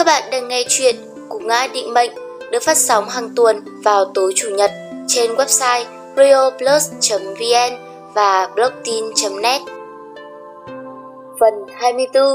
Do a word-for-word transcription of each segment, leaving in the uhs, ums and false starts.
bạn đang nghe chuyện Cú Ngã Định Mệnh được phát sóng hàng tuần vào tối Chủ nhật trên website radioplus chấm vn và blogtin chấm net. Phần hai mươi tư.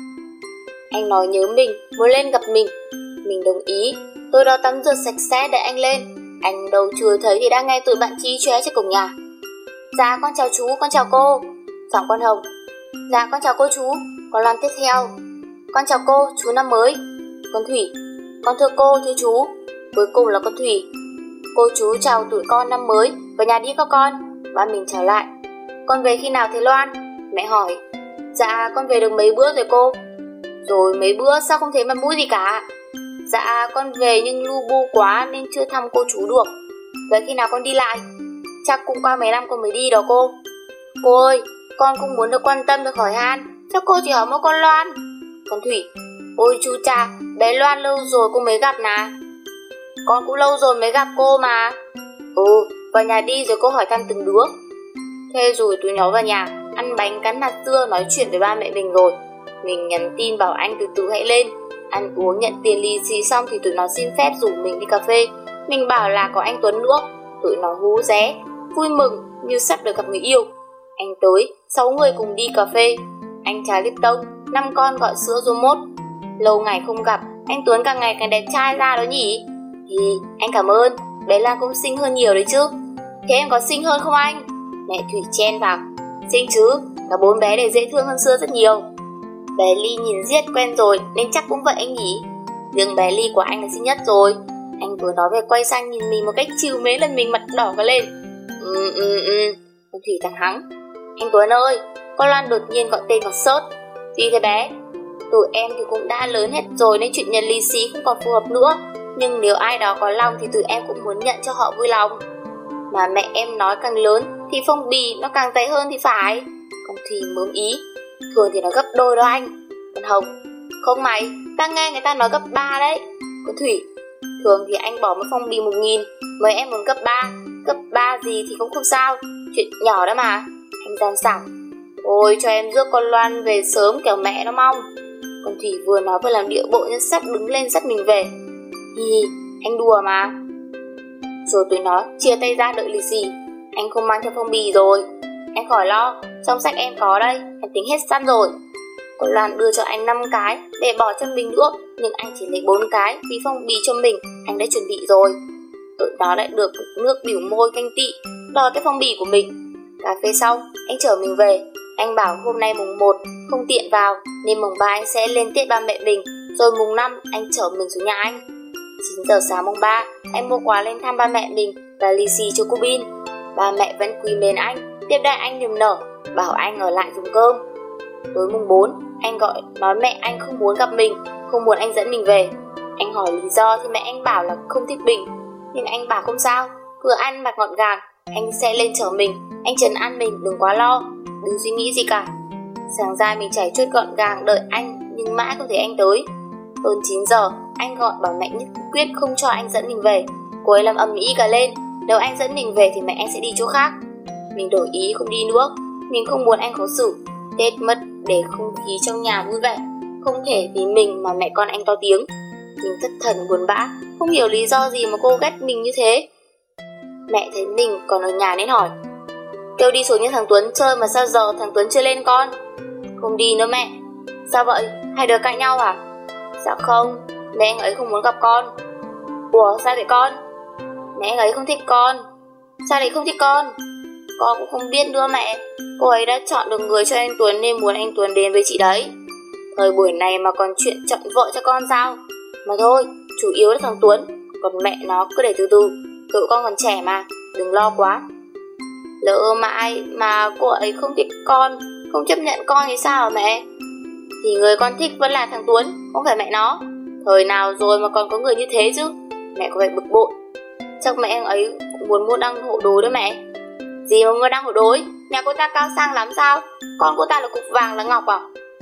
Anh nói nhớ mình, muốn lên gặp mình. Mình đồng ý. Tôi đã tắm rửa sạch sẽ để anh lên. Anh đâu chưa thấy thì đang nghe tụi bạn chí chóe trên cổng nhà. Dạ con chào chú, con chào cô. Giọng con Hồng. Dạ con chào cô chú. Con Loan tiếp theo. Con chào cô, chú năm mới. Con Thủy. Con thưa cô, thưa chú. Cuối cùng là con Thủy. Cô chú chào tụi con năm mới, vào nhà đi các con. Ba mình trở lại. Con về khi nào thế Loan? Mẹ hỏi. Dạ con về được mấy bữa rồi cô. Rồi mấy bữa sao không thấy mặt mũi gì cả? Dạ con về nhưng lu bu quá nên chưa thăm cô chú được. Vậy khi nào con đi lại? Chắc cũng qua mấy năm con mới đi đó cô. Cô ơi, con cũng muốn được quan tâm được hỏi han. Chắc cô chỉ hỏi mỗi con Loan. Con Thủy. Ôi chú cha, bé Loan lâu rồi cô mới gặp nà. Con cũng lâu rồi mới gặp cô mà. Ừ, vào nhà đi rồi cô hỏi thăm từng đứa. Thế rồi tụi nó vào nhà, ăn bánh cắn hạt dưa nói chuyện với ba mẹ mình rồi. Mình nhắn tin bảo anh từ từ hãy lên. Ăn uống nhận tiền lì xì xong thì tụi nó xin phép rủ mình đi cà phê. Mình bảo là có anh Tuấn nữa. Tụi nó hú ré, vui mừng như sắp được gặp người yêu. Anh tới, sáu người cùng đi cà phê. Anh trái Lipton, năm con gọi sữa rô mốt. Lâu ngày không gặp, anh Tuấn càng ngày càng đẹp trai ra đó nhỉ? Thì anh cảm ơn, bé Lan cũng xinh hơn nhiều đấy chứ. Thế em có xinh hơn không anh? Mẹ Thủy chen vào. Xinh chứ, cả bốn bé đều dễ thương hơn xưa rất nhiều. Bé Ly nhìn giết quen rồi nên chắc cũng vậy anh nhỉ. Nhưng bé Ly của anh là xinh nhất rồi. Anh vừa nói về quay sang nhìn mình một cách chiều mến lần mình mặt đỏ cả lên. Ừ ừ ừ. Con Thủy thẳng hắng. Anh Tuấn ơi, con Loan đột nhiên gọi tên vào sốt. Gì thế bé? Tụi em thì cũng đã lớn hết rồi nên chuyện nhận lì xì không còn phù hợp nữa. Nhưng nếu ai đó có lòng thì tụi em cũng muốn nhận cho họ vui lòng. Mà mẹ em nói càng lớn thì phong bì nó càng dày hơn thì phải. Con Thùy mớm ý. Thường thì nó gấp đôi đó anh. Con Hồng. Không mày, ta nghe người ta nói gấp ba đấy. Con Thủy. Thường thì anh bỏ một phong bì một nghìn, mấy em muốn gấp ba. Gấp ba gì thì cũng không sao, chuyện nhỏ đó mà. Anh gian xảo. Ôi cho em rước con Loan về sớm kẻo mẹ nó mong. Con Thủy vừa nói vừa làm điệu bộ như sắp đứng lên dắt mình về. Hi, anh đùa mà. Rồi tụi nó chia tay ra đợi lì xì. Anh không mang theo phong bì rồi. Anh khỏi lo, trong sách em có đây, em tính hết sẵn rồi. Con Loan đưa cho anh năm cái để bỏ cho mình nữa, nhưng anh chỉ lấy bốn cái vì phong bì cho mình anh đã chuẩn bị rồi. Tụi nó lại được nước biểu môi canh tị, đòi cái phong bì của mình. Cà phê xong, anh chở mình về. Anh bảo hôm nay mùng một không tiện vào nên mùng ba anh sẽ lên tiết ba mẹ mình, rồi mùng năm anh chở mình xuống nhà anh. Chín giờ sáng mùng ba, anh mua quà lên thăm ba mẹ mình và lì xì cho cô Bin. Ba mẹ vẫn quý mến anh, tiếp đãi anh niềm nở, bảo anh ở lại dùng cơm. Tối mùng bốn, anh gọi nói mẹ anh không muốn gặp mình, không muốn anh dẫn mình về. Anh hỏi lý do thì mẹ anh bảo là không thích mình, nhưng anh bảo không sao, cứ ăn mặc gọn gàng, anh sẽ lên chở mình, anh trấn an mình đừng quá lo, đừng suy nghĩ gì cả. Sáng ra mình chảy chuốt gọn gàng đợi anh, nhưng mãi không thấy anh tới. Hơn chín giờ, anh gọi bảo mẹ nhất quyết không cho anh dẫn mình về. Cô ấy làm ầm ĩ cả lên, nếu anh dẫn mình về thì mẹ anh sẽ đi chỗ khác. Mình đổi ý không đi nữa, mình không muốn anh khó xử. Tết mất để không khí trong nhà vui vẻ, không thể vì mình mà mẹ con anh to tiếng. Mình thất thần buồn bã, không hiểu lý do gì mà cô ghét mình như thế. Mẹ thấy mình còn ở nhà nên hỏi. Kêu đi xuống như thằng Tuấn chơi mà sao giờ thằng Tuấn chưa lên con? Không đi nữa mẹ. Sao vậy? Hai đứa cãi nhau à? Dạ không, mẹ anh ấy không muốn gặp con. Ủa sao vậy con? Mẹ anh ấy không thích con. Sao lại không thích con? Con cũng không biết nữa mẹ. Cô ấy đã chọn được người cho anh Tuấn nên muốn anh Tuấn đến với chị đấy. Thời buổi này mà còn chuyện chọn vợ cho con sao? Mà thôi, chủ yếu là thằng Tuấn, còn mẹ nó cứ để từ từ. Tụi con còn trẻ mà, đừng lo quá. Lỡ mà ai mà cô ấy không thích con, không chấp nhận con thì sao hả mẹ? Thì người con thích vẫn là thằng Tuấn, không phải mẹ nó. Thời nào rồi mà còn có người như thế chứ? Mẹ có vẻ bực bội. Chắc mẹ anh ấy cũng muốn mua đăng hộ đối đó mẹ. Gì mà mua đăng hộ đối? Nhà cô ta cao sang lắm sao? Con cô ta là cục vàng là ngọc à?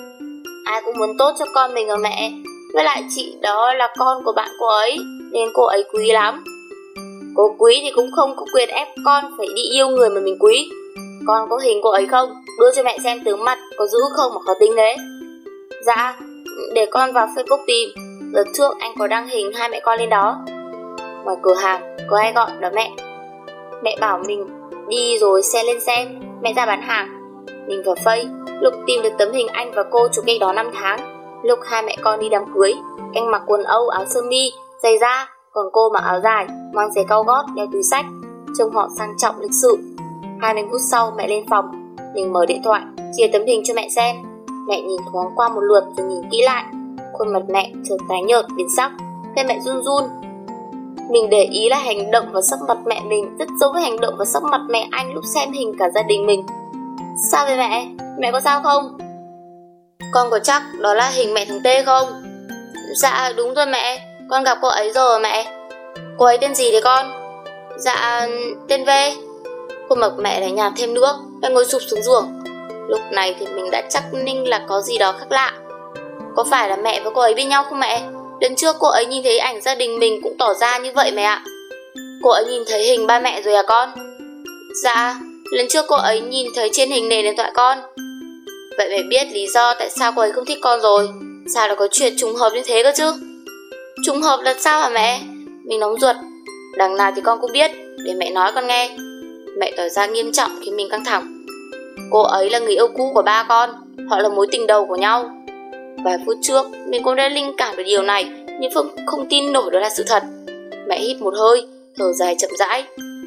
Ai cũng muốn tốt cho con mình ở mẹ. Với lại chị đó là con của bạn cô ấy, nên cô ấy quý lắm. Cô quý thì cũng không có quyền ép con phải đi yêu người mà mình quý. Con có hình cô ấy không? Đưa cho mẹ xem tướng mặt có giữ không mà khó tính thế. Dạ, để con vào Facebook tìm. Lần trước anh có đăng hình hai mẹ con lên đó. Ngoài cửa hàng có ai gọi đó mẹ. Mẹ bảo mình đi rồi xe lên xem. Mẹ ra bán hàng. Mình vào Face, Lục tìm được tấm hình anh và cô chụp cách đó năm tháng. Lúc hai mẹ con đi đám cưới, anh mặc quần Âu, áo sơ mi, giày da, còn cô mặc áo dài, mang giày cao gót, đeo túi xách, trông họ sang trọng lịch sự. hai mươi phút sau mẹ lên phòng, mình mở điện thoại, chia tấm hình cho mẹ xem. Mẹ nhìn thoáng qua một lượt rồi nhìn kỹ lại. Khuôn mặt mẹ chợt tái nhợt biến sắc, tay mẹ run run. Mình để ý là hành động và sắc mặt mẹ mình rất giống với hành động và sắc mặt mẹ anh lúc xem hình cả gia đình mình. Sao vậy mẹ? Mẹ có sao không? Con có chắc đó là hình mẹ thằng Tê không? Dạ đúng rồi mẹ, con gặp cô ấy rồi mẹ. Cô ấy tên gì thế con? Dạ tên V. Khuôn mặt mẹ lại nhạt thêm nữa, mẹ ngồi sụp xuống giường. Lúc này thì mình đã chắc ninh là có gì đó khác lạ. Có phải là mẹ và cô ấy bên nhau không mẹ? Lần trước cô ấy nhìn thấy ảnh gia đình mình cũng tỏ ra như vậy mẹ ạ. Cô ấy nhìn thấy hình ba mẹ rồi à con? Dạ, lần trước cô ấy nhìn thấy trên hình nền điện thoại con. Vậy mẹ biết lý do tại sao cô ấy không thích con rồi. Sao lại có chuyện trùng hợp như thế cơ chứ? Trùng hợp là sao hả mẹ? Mình nóng ruột. Đằng nào thì con cũng biết, để mẹ nói con nghe. Mẹ tỏ ra nghiêm trọng khiến mình căng thẳng. Cô ấy là người yêu cũ của ba con. Họ là mối tình đầu của nhau. Vài phút trước mình cũng đã linh cảm được điều này, nhưng không, không tin nổi đó là sự thật. Mẹ hít một hơi, thở dài chậm rãi.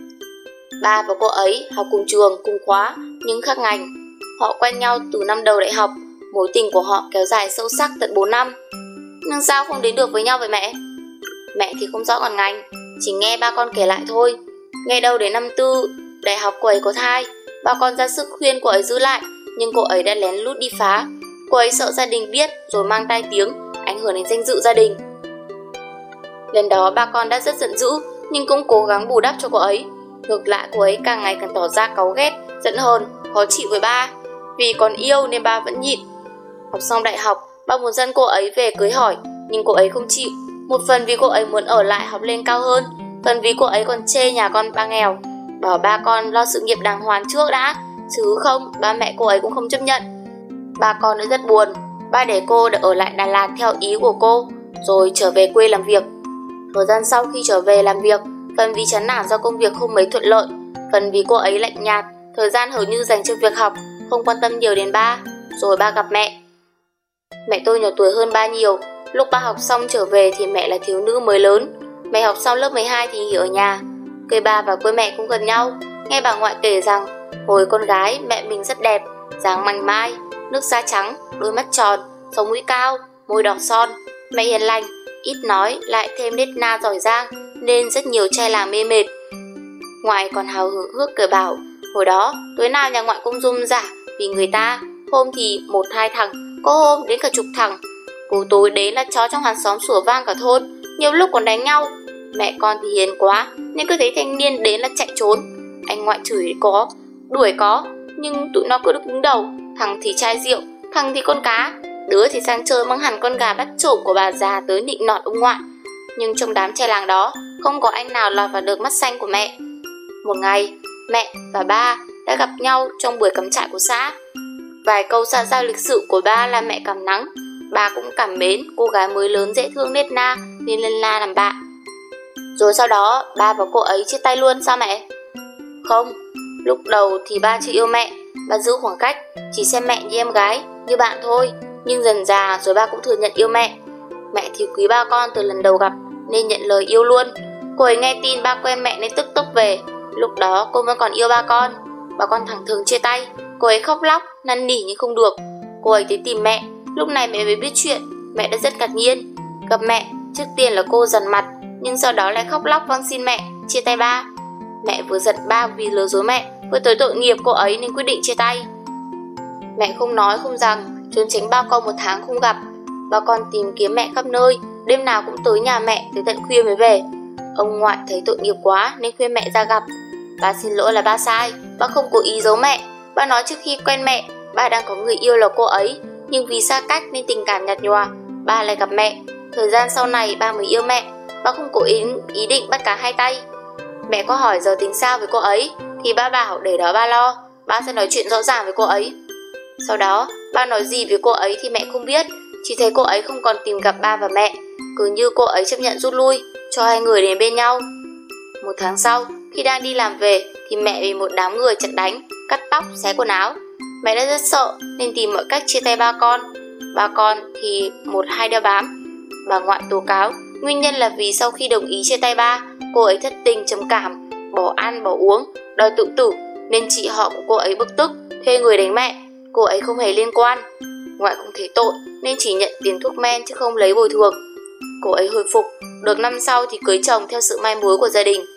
Ba và cô ấy học cùng trường, cùng khóa, nhưng khác ngành. Họ quen nhau từ năm đầu đại học. Mối tình của họ kéo dài sâu sắc tận bốn năm. Nhưng sao không đến được với nhau vậy mẹ? Mẹ thì không rõ ngọn ngành, chỉ nghe ba con kể lại thôi. Nghe đâu đến năm tư đại học cô ấy có thai. Ba con ra sức khuyên cô ấy giữ lại, nhưng cô ấy đã lén lút đi phá. Cô ấy sợ gia đình biết rồi mang tai tiếng, ảnh hưởng đến danh dự gia đình. Lần đó ba con đã rất giận dữ, nhưng cũng cố gắng bù đắp cho cô ấy. Ngược lại cô ấy càng ngày càng tỏ ra cáu ghét, giận hờn, khó chịu với ba. Vì còn yêu nên ba vẫn nhịn. Học xong đại học, ba muốn dẫn cô ấy về cưới hỏi, nhưng cô ấy không chịu. Một phần vì cô ấy muốn ở lại học lên cao hơn, phần vì cô ấy còn chê nhà con ba nghèo, bảo ba con lo sự nghiệp đàng hoàng trước đã, chứ không ba mẹ cô ấy cũng không chấp nhận. Ba con đã rất buồn. Ba để cô được ở lại Đà Lạt theo ý của cô, rồi trở về quê làm việc. Thời gian sau khi trở về làm việc, phần vì chán nản do công việc không mấy thuận lợi, phần vì cô ấy lạnh nhạt, thời gian hầu như dành cho việc học, không quan tâm nhiều đến ba. Rồi ba gặp mẹ. Mẹ tôi nhỏ tuổi hơn ba nhiều. Lúc ba học xong trở về thì mẹ là thiếu nữ mới lớn. Mẹ học xong lớp mười hai thì nghỉ ở nhà. Quê ba và quê mẹ cũng gần nhau. Nghe bà ngoại kể rằng hồi con gái mẹ mình rất đẹp, dáng mảnh mai, nước da trắng, đôi mắt tròn, sống mũi cao, môi đỏ son. Mẹ hiền lành, ít nói, lại thêm nết na giỏi giang, nên rất nhiều trai làng mê mệt. Ngoại còn hào hứng hước cười bảo, hồi đó tối nào nhà ngoại cũng rôm rả vì người ta, hôm thì một hai thằng, có hôm đến cả chục thằng. Cuối tối đến là chó trong hàng xóm sủa vang cả thôn, nhiều lúc còn đánh nhau. Mẹ con thì hiền quá nên cứ thấy thanh niên đến là chạy trốn. Anh ngoại chửi có, đuổi có, nhưng tụi nó cứ đứng đầu. Thằng thì chai rượu, thằng thì con cá, đứa thì sang chơi mang hẳn con gà bắt trộm của bà già tới nịnh nọt ông ngoại. Nhưng trong đám trai làng đó không có anh nào lọt vào được mắt xanh của mẹ. Một ngày, mẹ và ba đã gặp nhau trong buổi cắm trại của xã. Vài câu xã giao lịch sự của ba làm mẹ cảm nắng. Ba cũng cảm mến cô gái mới lớn dễ thương nết na nên lân la làm bạn. Rồi sau đó ba và cô ấy chia tay luôn sao mẹ? Không, lúc đầu thì ba chưa yêu mẹ. Ba giữ khoảng cách, chỉ xem mẹ như em gái, như bạn thôi. Nhưng dần dà rồi ba cũng thừa nhận yêu mẹ. Mẹ thì quý ba con từ lần đầu gặp nên nhận lời yêu luôn. Cô ấy nghe tin ba quen mẹ nên tức tốc về. Lúc đó cô vẫn còn yêu ba con. Ba con thẳng thừng chia tay. Cô ấy khóc lóc, năn nỉ nhưng không được. Cô ấy tới tìm mẹ. Lúc này mẹ mới biết chuyện. Mẹ đã rất ngạc nhiên. Gặp mẹ, trước tiên là cô dằn mặt, nhưng sau đó lại khóc lóc van xin mẹ chia tay ba. Mẹ vừa giận ba vì lừa dối mẹ, vừa tới tội nghiệp cô ấy nên quyết định chia tay. Mẹ không nói không rằng, trốn tránh ba con một tháng không gặp. Ba con tìm kiếm mẹ khắp nơi, đêm nào cũng tới nhà mẹ tới tận khuya mới về. Ông ngoại thấy tội nghiệp quá nên khuyên mẹ ra gặp. Ba xin lỗi là ba sai, ba không cố ý giấu mẹ. Ba nói trước khi quen mẹ, ba đang có người yêu là cô ấy, nhưng vì xa cách nên tình cảm nhạt nhòa, ba lại gặp mẹ. Thời gian sau này ba mới yêu mẹ. Ba không cố ý, ý định bắt cả hai tay. Mẹ có hỏi giờ tính sao với cô ấy thì ba bảo để đó ba lo, ba sẽ nói chuyện rõ ràng với cô ấy. Sau đó ba nói gì với cô ấy thì mẹ không biết, Chị thấy cô ấy không còn tìm gặp ba và mẹ, cứ như cô ấy chấp nhận rút lui, cho hai người đến bên nhau. Một tháng sau, khi đang đi làm về thì mẹ bị một đám người chặn đánh, cắt tóc, xé quần áo. Mẹ đã rất sợ nên tìm mọi cách chia tay ba con. Ba con thì một hai đeo bám. Bà ngoại tố cáo nguyên nhân là vì sau khi đồng ý chia tay ba, cô ấy thất tình trầm cảm, bỏ ăn bỏ uống, đòi tự tử, nên chị họ của cô ấy bực tức, thuê người đánh mẹ. Cô ấy không hề liên quan. Ngoại không thấy tội nên chỉ nhận tiền thuốc men chứ không lấy bồi thường. Cô ấy hồi phục, được năm sau thì cưới chồng theo sự mai mối của gia đình.